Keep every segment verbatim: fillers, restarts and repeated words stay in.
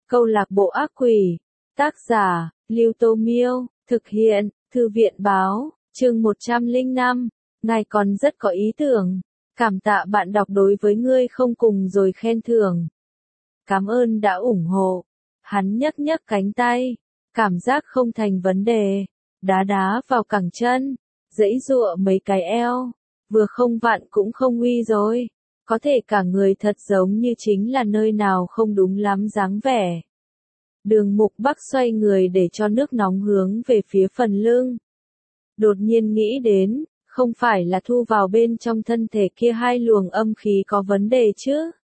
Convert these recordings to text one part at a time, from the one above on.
Câu lạc bộ ác quỷ. Tác giả, Lưu Tô Miêu. Thực hiện, Thư viện Báo. Chương một trăm lẻ năm. Ngài còn rất có ý tưởng. Cảm tạ bạn đọc đối với ngươi không cùng rồi khen thưởng. Cảm ơn đã ủng hộ. Hắn nhấc nhấc cánh tay. Cảm giác không thành vấn đề. Đá đá vào cẳng chân. Giãy giụa mấy cái eo. Vừa không vặn cũng không uy rồi. Có thể cả người thật giống như chính là nơi nào không đúng lắm dáng vẻ. Đường Mục Bắc xoay người để cho nước nóng hướng về phía phần lưng. Đột nhiên nghĩ đến, không phải là thu vào bên trong thân thể kia hai luồng âm khí có vấn đề chứ?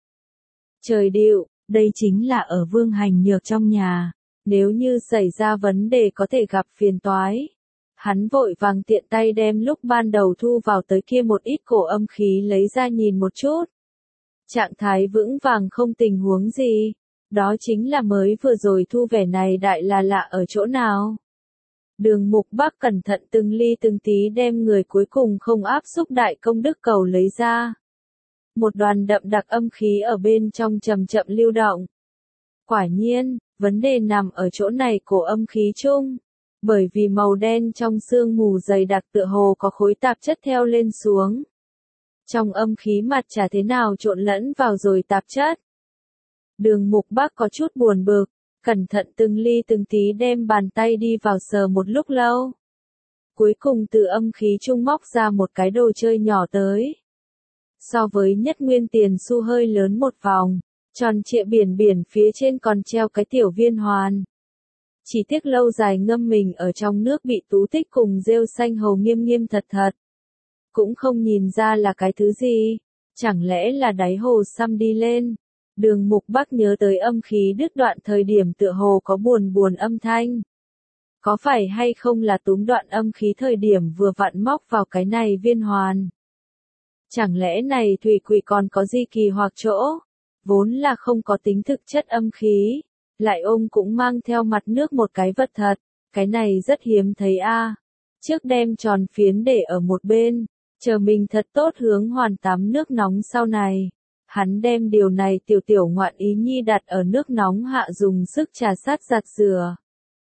Trời điệu, đây chính là ở Vương Hành Nhược trong nhà. Nếu như xảy ra vấn đề có thể gặp phiền toái. Hắn vội vàng tiện tay đem lúc ban đầu thu vào tới kia một ít cổ âm khí lấy ra nhìn một chút. Trạng thái vững vàng không tình huống gì. Đó chính là mới vừa rồi thu vẻ này đại là lạ ở chỗ nào. Đường Mục Bắc cẩn thận từng ly từng tí đem người cuối cùng không áp xúc đại công đức cầu lấy ra. Một đoàn đậm đặc âm khí ở bên trong chậm chậm lưu động. Quả nhiên, vấn đề nằm ở chỗ này cổ âm khí chung. Bởi vì màu đen trong sương mù dày đặc tựa hồ có khối tạp chất theo lên xuống. Trong âm khí mặt chả thế nào trộn lẫn vào rồi tạp chất. Đường Mục Bắc có chút buồn bực, cẩn thận từng ly từng tí đem bàn tay đi vào sờ một lúc lâu. Cuối cùng từ âm khí trung móc ra một cái đồ chơi nhỏ tới. So với nhất nguyên tiền xu hơi lớn một vòng, tròn trịa biển biển phía trên còn treo cái tiểu viên hoàn. Chỉ tiếc lâu dài ngâm mình ở trong nước bị tú tích cùng rêu xanh hầu nghiêm nghiêm thật thật. Cũng không nhìn ra là cái thứ gì, chẳng lẽ là đáy hồ xăm đi lên. Đường Mục Bắc nhớ tới âm khí đứt đoạn thời điểm tựa hồ có buồn buồn âm thanh. Có phải hay không là túm đoạn âm khí thời điểm vừa vặn móc vào cái này viên hoàn? Chẳng lẽ này thủy quỷ còn có gì kỳ hoặc chỗ? Vốn là không có tính thực chất âm khí, lại ôm cũng mang theo mặt nước một cái vật thật, cái này rất hiếm thấy a. À. Trước đem tròn phiến để ở một bên, chờ mình thật tốt hướng hoàn tắm nước nóng sau này. Hắn đem điều này tiểu tiểu ngoạn ý nhi đặt ở nước nóng hạ dùng sức trà sát giặt rửa.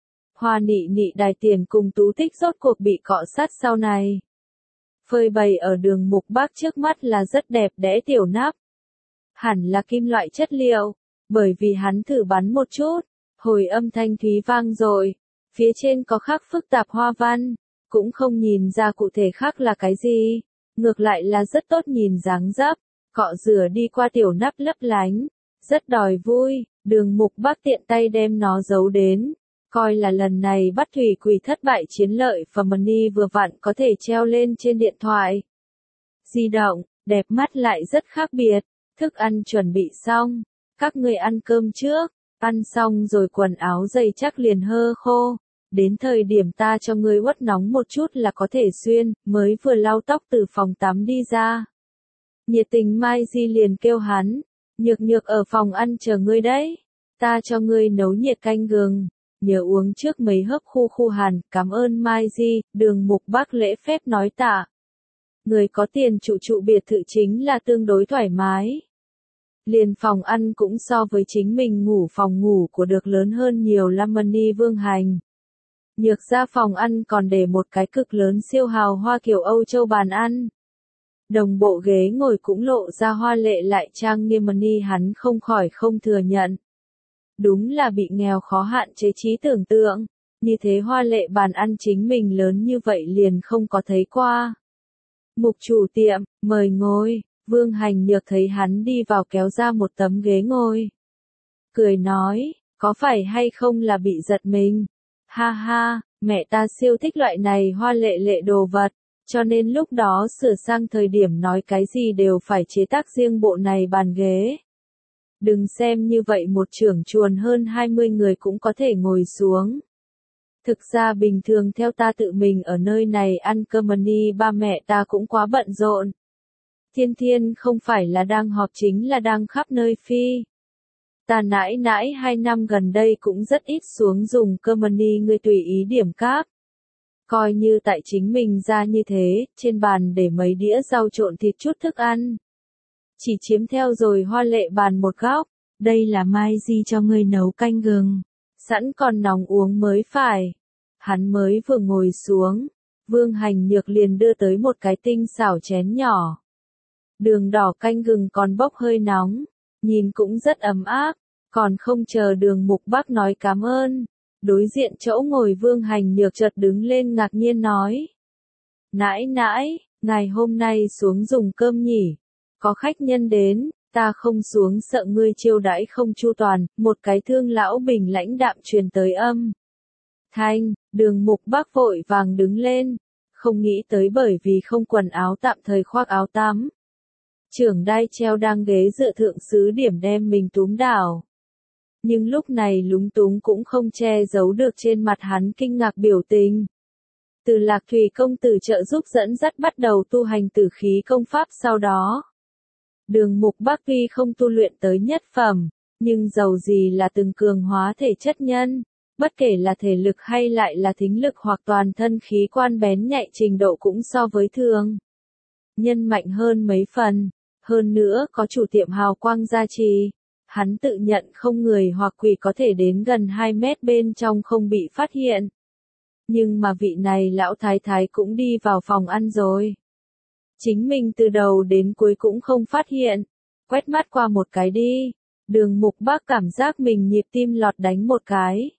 Hoa nị nị đài tiền cùng tú tích rốt cuộc bị cọ sát sau này. Phơi bày ở đường Mục Bắc trước mắt là rất đẹp đẽ tiểu nắp. Hẳn là kim loại chất liệu, bởi vì hắn thử bắn một chút, hồi âm thanh thúy vang rồi. Phía trên có khắc phức tạp hoa văn, cũng không nhìn ra cụ thể khắc là cái gì, ngược lại là rất tốt nhìn dáng dấp. Cọ rửa đi qua tiểu nắp lấp lánh, rất đòi vui, đường Mục Bắc tiện tay đem nó giấu đến, coi là lần này bắt thủy quỷ thất bại chiến lợi và money vừa vặn có thể treo lên trên điện thoại. Di động, đẹp mắt lại rất khác biệt, thức ăn chuẩn bị xong, các người ăn cơm trước, ăn xong rồi quần áo dày chắc liền hơ khô, đến thời điểm ta cho ngươi uất nóng một chút là có thể xuyên, mới vừa lau tóc từ phòng tắm đi ra. Nhiệt tình Mai Di liền kêu hắn, nhược nhược ở phòng ăn chờ ngươi đấy, ta cho ngươi nấu nhiệt canh gừng, nhớ uống trước mấy hớp khu khu hàn, cảm ơn Mai Di, đường Mục Bắc lễ phép nói tạ. Người có tiền trụ trụ biệt thự chính là tương đối thoải mái. Liền phòng ăn cũng so với chính mình ngủ phòng ngủ của được lớn hơn nhiều lắm money Vương Hành. Nhược ra phòng ăn còn để một cái cực lớn siêu hào hoa kiểu Âu Châu bàn ăn. Đồng bộ ghế ngồi cũng lộ ra hoa lệ lại trang nghiêm money hắn không khỏi không thừa nhận. Đúng là bị nghèo khó hạn chế trí tưởng tượng, như thế hoa lệ bàn ăn chính mình lớn như vậy liền không có thấy qua. Mục chủ tiệm, mời ngồi, Vương Hành Nhược thấy hắn đi vào kéo ra một tấm ghế ngồi. Cười nói, có phải hay không là bị giật mình? Ha ha, mẹ ta siêu thích loại này hoa lệ lệ đồ vật. Cho nên lúc đó sửa sang thời điểm nói cái gì đều phải chế tác riêng bộ này bàn ghế. Đừng xem như vậy một trưởng chuồn hơn hai mươi người cũng có thể ngồi xuống. Thực ra bình thường theo ta tự mình ở nơi này ăn cơm money ba mẹ ta cũng quá bận rộn. Thiên Thiên không phải là đang họp chính là đang khắp nơi phi. Ta nãi nãi hai năm gần đây cũng rất ít xuống dùng cơm money người tùy ý điểm cáp. Coi như tại chính mình ra như thế, trên bàn để mấy đĩa rau trộn thịt chút thức ăn. Chỉ chiếm theo rồi hoa lệ bàn một góc, đây là mai di cho ngươi nấu canh gừng, sẵn còn nóng uống mới phải. Hắn mới vừa ngồi xuống, Vương Hành Nhược liền đưa tới một cái tinh xảo chén nhỏ. Đường đỏ canh gừng còn bốc hơi nóng, nhìn cũng rất ấm áp, còn không chờ Đường Mục Bắc nói cảm ơn. Đối diện chỗ ngồi Vương Hành Nhược chợt đứng lên ngạc nhiên nói. Nãi nãi, ngài hôm nay xuống dùng cơm nhỉ? Có khách nhân đến, ta không xuống sợ ngươi chiêu đãi không chu toàn, một cái thương lão bình lãnh đạm truyền tới âm. Thanh, Đường Mục Bắc vội vàng đứng lên, không nghĩ tới bởi vì không quần áo tạm thời khoác áo tắm. Trưởng đai treo đang ghế dựa thượng sứ điểm đem mình túm đảo. Nhưng lúc này lúng túng cũng không che giấu được trên mặt hắn kinh ngạc biểu tình. Từ Lạc Thủy công tử trợ giúp dẫn dắt bắt đầu tu hành tử khí công pháp sau đó. Đường Mục Bắc tuy không tu luyện tới nhất phẩm, nhưng dầu gì là từng cường hóa thể chất nhân, bất kể là thể lực hay lại là thính lực hoặc toàn thân khí quan bén nhạy trình độ cũng so với thường nhân mạnh hơn mấy phần, hơn nữa có chủ tiệm hào quang gia trì. Hắn tự nhận không người hoặc quỷ có thể đến gần hai mét bên trong không bị phát hiện. Nhưng mà vị này lão thái thái cũng đi vào phòng ăn rồi. Chính mình từ đầu đến cuối cũng không phát hiện. Quét mắt qua một cái đi. Đường Mục Bắc cảm giác mình nhịp tim lọt đánh một cái.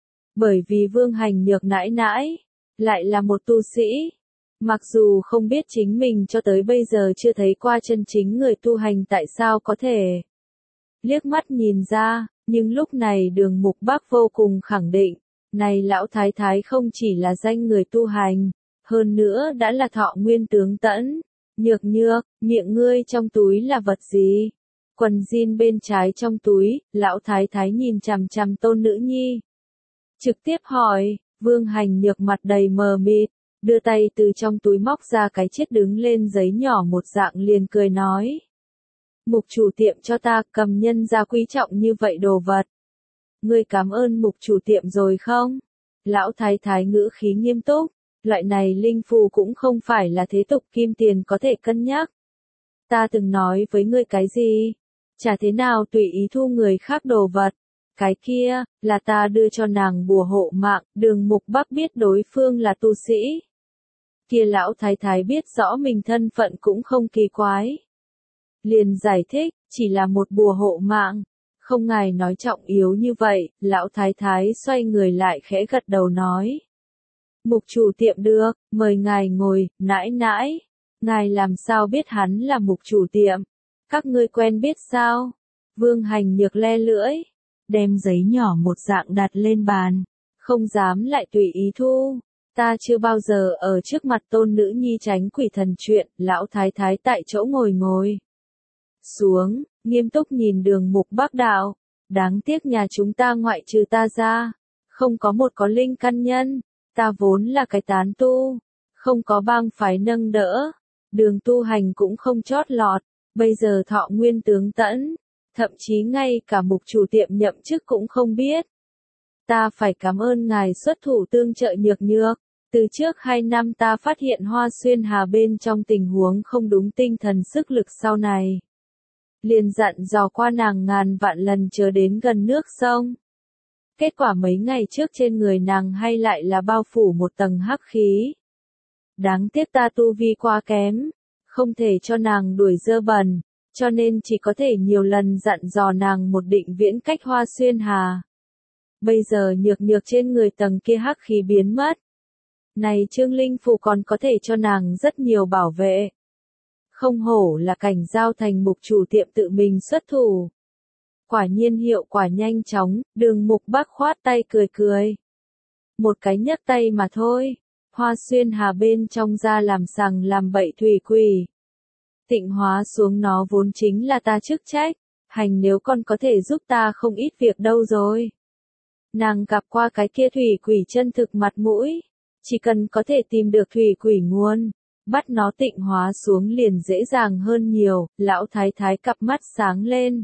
Bởi vì Vương Hành Nhược nãi nãi, lại là một tu sĩ. Mặc dù không biết chính mình cho tới bây giờ chưa thấy qua chân chính người tu hành tại sao có thể liếc mắt nhìn ra, nhưng lúc này Đường Mục Bắc vô cùng khẳng định, này lão thái thái không chỉ là danh người tu hành, hơn nữa đã là thọ nguyên tướng tẫn. Nhược nhược, miệng ngươi trong túi là vật gì? Quần jean bên trái trong túi, lão thái thái nhìn chằm chằm tôn nữ nhi. Trực tiếp hỏi, Vương Hành Nhược mặt đầy mờ mịt, đưa tay từ trong túi móc ra cái chiếc đứng lên giấy nhỏ một dạng liền cười nói. Mục chủ tiệm cho ta cầm nhân ra quý trọng như vậy đồ vật. Ngươi cảm ơn mục chủ tiệm rồi không? Lão thái thái ngữ khí nghiêm túc, loại này linh phù cũng không phải là thế tục kim tiền có thể cân nhắc. Ta từng nói với ngươi cái gì? Chả thế nào tùy ý thu người khác đồ vật. Cái kia, là ta đưa cho nàng bùa hộ mạng, Đường Mục Bắc biết đối phương là tu sĩ. Kia lão thái thái biết rõ mình thân phận cũng không kỳ quái. Liền giải thích, chỉ là một bùa hộ mạng. Không ngài nói trọng yếu như vậy, lão thái thái xoay người lại khẽ gật đầu nói. Mục chủ tiệm được, mời ngài ngồi, nãi nãi. Ngài làm sao biết hắn là mục chủ tiệm? Các ngươi quen biết sao? Vương Hành Nhược le lưỡi, đem giấy nhỏ một dạng đặt lên bàn, không dám lại tùy ý thu. Ta chưa bao giờ ở trước mặt tôn nữ nhi tránh quỷ thần chuyện, lão thái thái tại chỗ ngồi ngồi xuống, nghiêm túc nhìn Đường Mục Bắc đạo. Đáng tiếc nhà chúng ta ngoại trừ ta ra, không có một có linh căn nhân, ta vốn là cái tán tu, không có bang phái nâng đỡ, đường tu hành cũng không chót lọt, bây giờ thọ nguyên tướng tẫn, thậm chí ngay cả mục chủ tiệm nhậm chức cũng không biết. Ta phải cảm ơn ngài xuất thủ tương trợ Nhược Nhược, từ trước hai năm ta phát hiện Hoa Xuyên Hà bên trong tình huống không đúng tinh thần sức lực sau này. Liền dặn dò qua nàng ngàn vạn lần chớ đến gần nước sông. Kết quả mấy ngày trước trên người nàng hay lại là bao phủ một tầng hắc khí. Đáng tiếc ta tu vi quá kém, không thể cho nàng đuổi dơ bẩn, cho nên chỉ có thể nhiều lần dặn dò nàng một định viễn cách Hoa Xuyên Hà. Bây giờ Nhược Nhược trên người tầng kia hắc khí biến mất. Này Trương Linh Phù còn có thể cho nàng rất nhiều bảo vệ. Không hổ là cảnh giao thành mục chủ tiệm tự mình xuất thủ. Quả nhiên hiệu quả nhanh chóng, Đường Mục Bắc khoát tay cười cười. Một cái nhấc tay mà thôi, Hoa Xuyên Hà bên trong ra làm sằng làm bậy thủy quỷ. Tịnh hóa xuống nó vốn chính là ta chức trách, hành nếu con có thể giúp ta không ít việc đâu rồi. Nàng gặp qua cái kia thủy quỷ chân thực mặt mũi, chỉ cần có thể tìm được thủy quỷ nguồn, bắt nó tịnh hóa xuống liền dễ dàng hơn nhiều, lão thái thái cặp mắt sáng lên.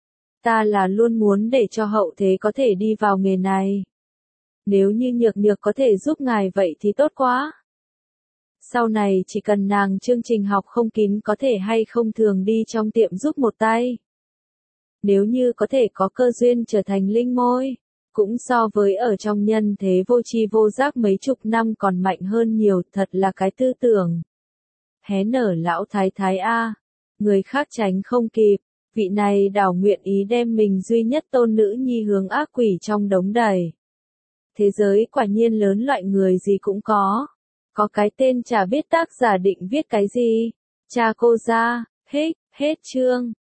Ta là luôn muốn để cho hậu thế có thể đi vào nghề này. Nếu như Nhược Nhược có thể giúp ngài vậy thì tốt quá. Sau này chỉ cần nàng chương trình học không kín có thể hay không thường đi trong tiệm giúp một tay. Nếu như có thể có cơ duyên trở thành linh môi, cũng so với ở trong nhân thế vô tri vô giác mấy chục năm còn mạnh hơn nhiều, thật là cái tư tưởng. Hé nở lão thái thái a, người khác tránh không kịp, vị này đảo nguyện ý đem mình duy nhất tôn nữ nhi hướng ác quỷ trong đống đầy. Thế giới quả nhiên lớn, loại người gì cũng có. Có cái tên chả biết tác giả định viết cái gì. Cha cô ra, hết, hết chương.